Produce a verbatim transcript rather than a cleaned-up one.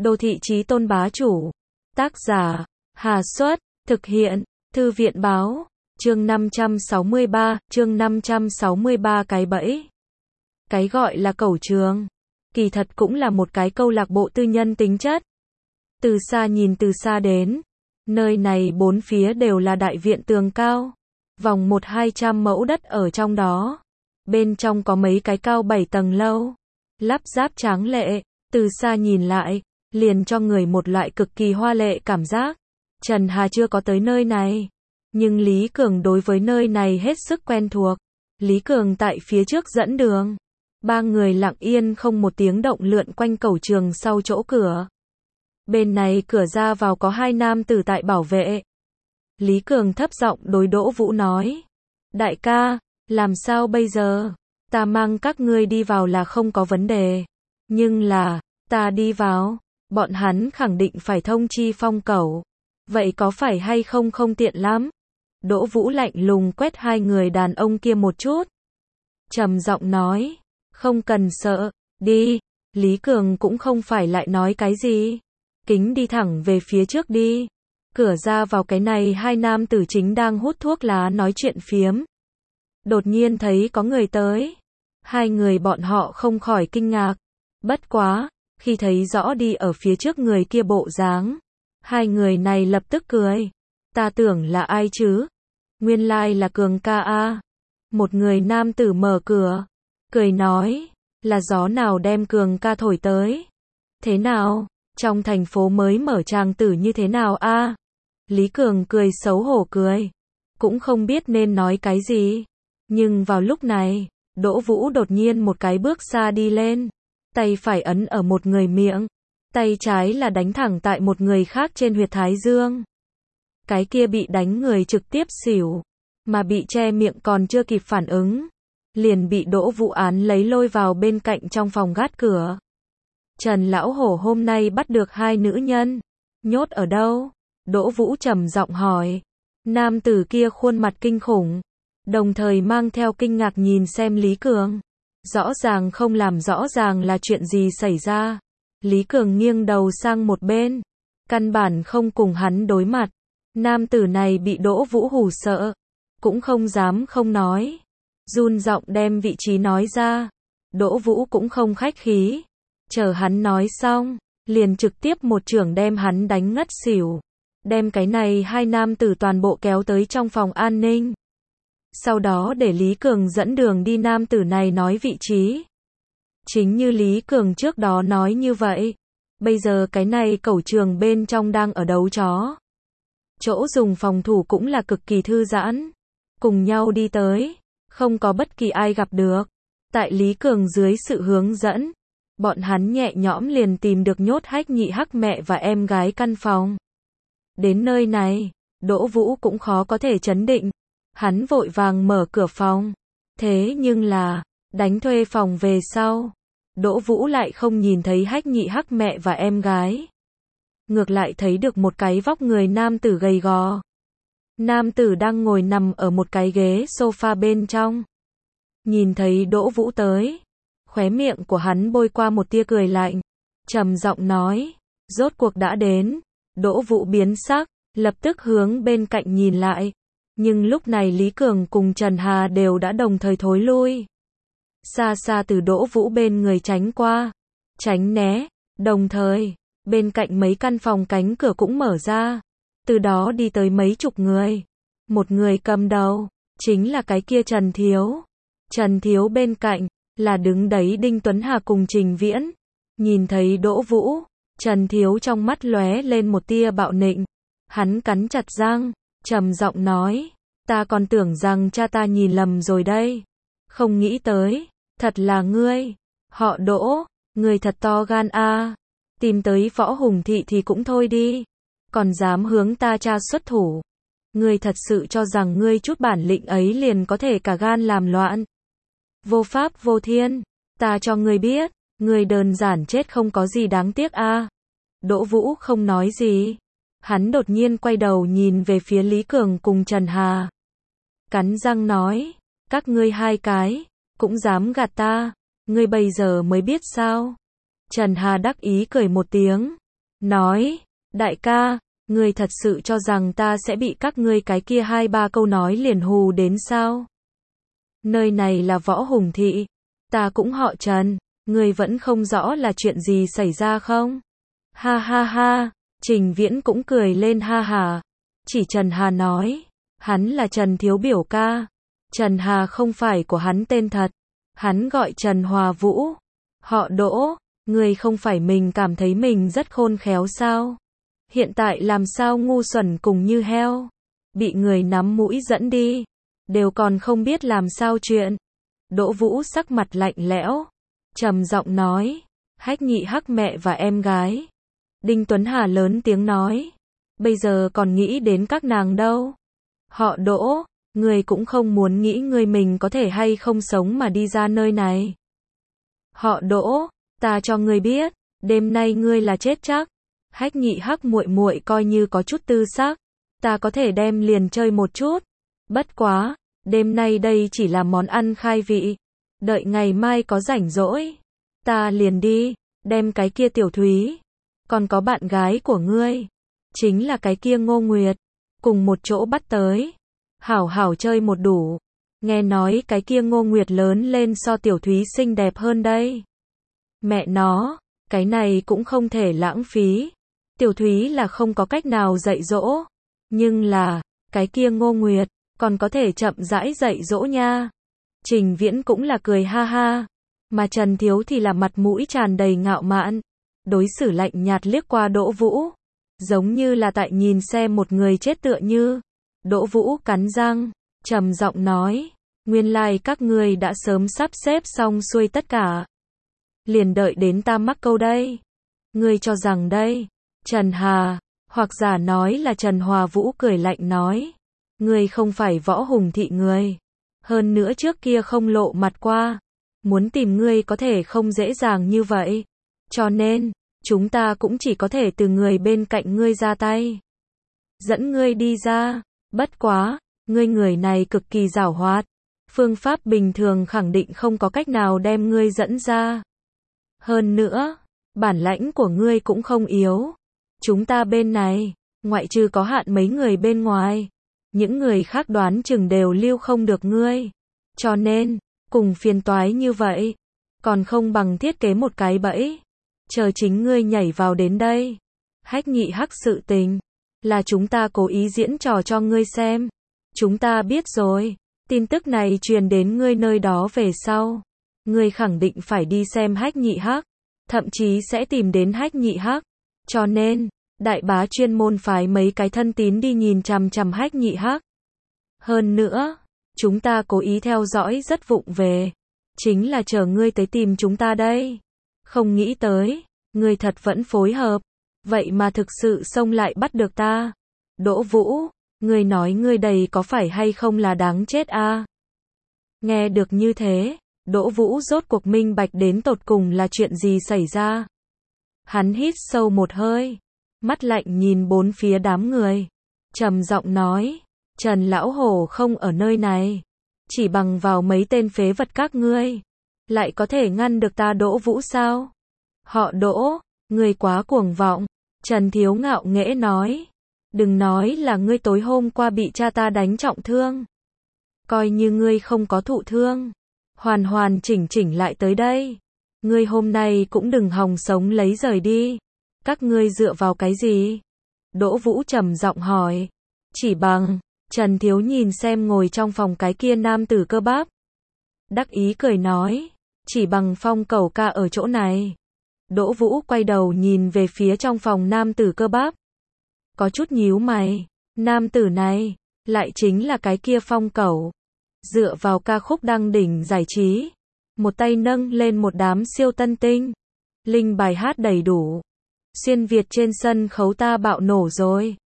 Đô thị chí tôn bá chủ. Tác giả, Hà Xuất, thực hiện, Thư viện báo, chương năm trăm sáu mươi ba, chương năm trăm sáu mươi ba cái bẫy. Cái gọi là cẩu trường, kỳ thật cũng là một cái câu lạc bộ tư nhân tính chất. Từ xa nhìn từ xa đến, nơi này bốn phía đều là đại viện tường cao, vòng một hai trăm mẫu đất ở trong đó. Bên trong có mấy cái cao bảy tầng lâu, lắp ráp tráng lệ, từ xa nhìn lại, liền cho người một loại cực kỳ hoa lệ cảm giác. Trần Hà chưa có tới nơi này, nhưng Lý Cường đối với nơi này hết sức quen thuộc. Lý Cường tại phía trước dẫn đường. Ba người lặng yên không một tiếng động lượn quanh cẩu trường sau chỗ cửa. Bên này cửa ra vào có hai nam tử tại bảo vệ. Lý Cường thấp giọng đối Đỗ Vũ nói. Đại ca, làm sao bây giờ? Ta mang các ngươi đi vào là không có vấn đề. Nhưng là, ta đi vào, bọn hắn khẳng định phải thông chi phong cẩu. Vậy có phải hay không không tiện lắm? Đỗ Vũ lạnh lùng quét hai người đàn ông kia một chút. Trầm giọng nói. Không cần sợ, đi. Lý Cường cũng không phải lại nói cái gì. Kính đi thẳng về phía trước đi. Cửa ra vào cái này hai nam tử chính đang hút thuốc lá nói chuyện phiếm. Đột nhiên thấy có người tới. Hai người bọn họ không khỏi kinh ngạc. Bất quá, khi thấy rõ đi ở phía trước người kia bộ dáng, hai người này lập tức cười. Ta tưởng là ai chứ? Nguyên lai là Cường ca a. Một người nam tử mở cửa, cười nói, là gió nào đem Cường ca thổi tới? Thế nào? Trong thành phố mới mở tràng tử như thế nào a? Lý Cường cười xấu hổ cười, cũng không biết nên nói cái gì. Nhưng vào lúc này, Đỗ Vũ đột nhiên một cái bước xa đi lên, tay phải ấn ở một người miệng, tay trái là đánh thẳng tại một người khác trên huyệt thái dương. Cái kia bị đánh người trực tiếp xỉu, mà bị che miệng còn chưa kịp phản ứng, liền bị Đỗ Vũ án lấy lôi vào bên cạnh trong phòng gác cửa. Trần Lão Hổ hôm nay bắt được hai nữ nhân, nhốt ở đâu? Đỗ Vũ trầm giọng hỏi. Nam tử kia khuôn mặt kinh khủng, đồng thời mang theo kinh ngạc nhìn xem Lý Cường. Rõ ràng không làm rõ ràng là chuyện gì xảy ra. Lý Cường nghiêng đầu sang một bên, căn bản không cùng hắn đối mặt. Nam tử này bị Đỗ Vũ hù sợ, cũng không dám không nói, run giọng đem vị trí nói ra. Đỗ Vũ cũng không khách khí, chờ hắn nói xong, liền trực tiếp một chưởng đem hắn đánh ngất xỉu, đem cái này hai nam tử toàn bộ kéo tới trong phòng an ninh. Sau đó để Lý Cường dẫn đường đi nam tử này nói vị trí. Chính như Lý Cường trước đó nói như vậy, bây giờ cái này cẩu trường bên trong đang ở đấu chó. Chỗ dùng phòng thủ cũng là cực kỳ thư giãn. Cùng nhau đi tới, không có bất kỳ ai gặp được. Tại Lý Cường dưới sự hướng dẫn, bọn hắn nhẹ nhõm liền tìm được nhốt Hách Nhị Hắc mẹ và em gái căn phòng. Đến nơi này, Đỗ Vũ cũng khó có thể trấn định. Hắn vội vàng mở cửa phòng. Thế nhưng là, đánh thuê phòng về sau, Đỗ Vũ lại không nhìn thấy Hách Nhị Hắc mẹ và em gái. Ngược lại thấy được một cái vóc người nam tử gầy gò. Nam tử đang ngồi nằm ở một cái ghế sofa bên trong. Nhìn thấy Đỗ Vũ tới, khóe miệng của hắn bôi qua một tia cười lạnh, trầm giọng nói, rốt cuộc đã đến. Đỗ Vũ biến sắc, lập tức hướng bên cạnh nhìn lại. Nhưng lúc này Lý Cường cùng Trần Hà đều đã đồng thời thối lui. Xa xa từ Đỗ Vũ bên người tránh qua, tránh né, đồng thời, bên cạnh mấy căn phòng cánh cửa cũng mở ra. Từ đó đi tới mấy chục người. Một người cầm đầu, chính là cái kia Trần Thiếu. Trần Thiếu bên cạnh, là đứng đấy Đinh Tuấn Hà cùng Trình Viễn. Nhìn thấy Đỗ Vũ, Trần Thiếu trong mắt lóe lên một tia bạo nịnh. Hắn cắn chặt răng, trầm giọng nói, ta còn tưởng rằng cha ta nhìn lầm rồi đây. Không nghĩ tới, thật là ngươi. Họ Đỗ, ngươi thật to gan a. Tìm tới Võ Hùng Thị thì cũng thôi đi, còn dám hướng ta cha xuất thủ. Ngươi thật sự cho rằng ngươi chút bản lĩnh ấy liền có thể cả gan làm loạn. Vô pháp vô thiên, ta cho ngươi biết, ngươi đơn giản chết không có gì đáng tiếc a. Đỗ Vũ không nói gì. Hắn đột nhiên quay đầu nhìn về phía Lý Cường cùng Trần Hà. Cắn răng nói, các ngươi hai cái, cũng dám gạt ta, ngươi bây giờ mới biết sao. Trần Hà đắc ý cười một tiếng, nói, đại ca, ngươi thật sự cho rằng ta sẽ bị các ngươi cái kia hai ba câu nói liền hù đến sao? Nơi này là Võ Hùng Thị, ta cũng họ Trần, ngươi vẫn không rõ là chuyện gì xảy ra không? Ha ha ha, Trình Viễn cũng cười lên ha hà, chỉ Trần Hà nói, hắn là Trần Thiếu biểu ca, Trần Hà không phải của hắn tên thật, hắn gọi Trần Hòa Vũ, họ Đỗ, ngươi không phải mình cảm thấy mình rất khôn khéo sao? Hiện tại làm sao ngu xuẩn cùng như heo, bị người nắm mũi dẫn đi, đều còn không biết làm sao chuyện. Đỗ Vũ sắc mặt lạnh lẽo, trầm giọng nói, Hách Nhị Hắc mẹ và em gái. Đinh Tuấn Hà lớn tiếng nói, bây giờ còn nghĩ đến các nàng đâu. Họ Đỗ, ngươi cũng không muốn nghĩ ngươi mình có thể hay không sống mà đi ra nơi này. Họ Đỗ, ta cho ngươi biết, đêm nay ngươi là chết chắc. Hách Nhị Hắc muội muội coi như có chút tư sắc, ta có thể đem liền chơi một chút. Bất quá, đêm nay đây chỉ là món ăn khai vị, đợi ngày mai có rảnh rỗi, ta liền đi, đem cái kia Tiểu Thúy, còn có bạn gái của ngươi, chính là cái kia Ngô Nguyệt, cùng một chỗ bắt tới, hảo hảo chơi một đủ. Nghe nói cái kia Ngô Nguyệt lớn lên so Tiểu Thúy xinh đẹp hơn đây. Mẹ nó, cái này cũng không thể lãng phí. Tiểu Thúy là không có cách nào dạy dỗ, nhưng là, cái kia Ngô Nguyệt, còn có thể chậm rãi dạy dỗ nha. Trình Viễn cũng là cười ha ha, mà Trần Thiếu thì là mặt mũi tràn đầy ngạo mạn, đối xử lạnh nhạt liếc qua Đỗ Vũ, giống như là tại nhìn xem một người chết tựa như. Đỗ Vũ cắn răng, trầm giọng nói, nguyên lai các ngươi đã sớm sắp xếp xong xuôi tất cả, liền đợi đến ta mắc câu đây. Ngươi cho rằng đây, Trần Hà, hoặc giả nói là Trần Hòa Vũ cười lạnh nói, ngươi không phải Võ Hùng Thị người, hơn nữa trước kia không lộ mặt qua, muốn tìm ngươi có thể không dễ dàng như vậy, cho nên, chúng ta cũng chỉ có thể từ người bên cạnh ngươi ra tay, dẫn ngươi đi ra. Bất quá, ngươi người này cực kỳ giảo hoạt, phương pháp bình thường khẳng định không có cách nào đem ngươi dẫn ra. Hơn nữa, bản lãnh của ngươi cũng không yếu. Chúng ta bên này, ngoại trừ có hạn mấy người bên ngoài, những người khác đoán chừng đều lưu không được ngươi. Cho nên, cùng phiền toái như vậy, còn không bằng thiết kế một cái bẫy, chờ chính ngươi nhảy vào đến đây. Hách Nhị Hắc sự tình, là chúng ta cố ý diễn trò cho ngươi xem. Chúng ta biết rồi, tin tức này truyền đến ngươi nơi đó về sau, ngươi khẳng định phải đi xem Hách Nhị Hắc, thậm chí sẽ tìm đến Hách Nhị Hắc. Cho nên, đại bá chuyên môn phái mấy cái thân tín đi nhìn chằm chằm Hách Nhị Hắc. Hơn nữa, chúng ta cố ý theo dõi rất vụng về, chính là chờ ngươi tới tìm chúng ta đây. Không nghĩ tới, ngươi thật vẫn phối hợp, vậy mà thực sự xông lại bắt được ta. Đỗ Vũ, ngươi nói ngươi đầy có phải hay không là đáng chết a? À? Nghe được như thế, Đỗ Vũ rốt cuộc minh bạch đến tột cùng là chuyện gì xảy ra. Hắn hít sâu một hơi, mắt lạnh nhìn bốn phía đám người, trầm giọng nói, Trần Lão Hổ không ở nơi này, chỉ bằng vào mấy tên phế vật các ngươi, lại có thể ngăn được ta Đỗ Vũ sao? Họ Đỗ, ngươi quá cuồng vọng. Trần Thiếu ngạo nghễ nói, đừng nói là ngươi tối hôm qua bị cha ta đánh trọng thương, coi như ngươi không có thụ thương, hoàn hoàn chỉnh chỉnh lại tới đây, ngươi hôm nay cũng đừng hòng sống lấy rời đi. Các ngươi dựa vào cái gì? Đỗ Vũ trầm giọng hỏi. Chỉ bằng, Trần Thiếu nhìn xem ngồi trong phòng cái kia nam tử cơ bắp, đắc ý cười nói, chỉ bằng Phong Cẩu ca ở chỗ này. Đỗ Vũ quay đầu nhìn về phía trong phòng nam tử cơ bắp, có chút nhíu mày, nam tử này, lại chính là cái kia Phong Cẩu. Dựa vào ca khúc đăng đỉnh giải trí, một tay nâng lên một đám siêu tân tinh, linh bài hát đầy đủ, xuyên Việt trên sân khấu ta bạo nổ rồi.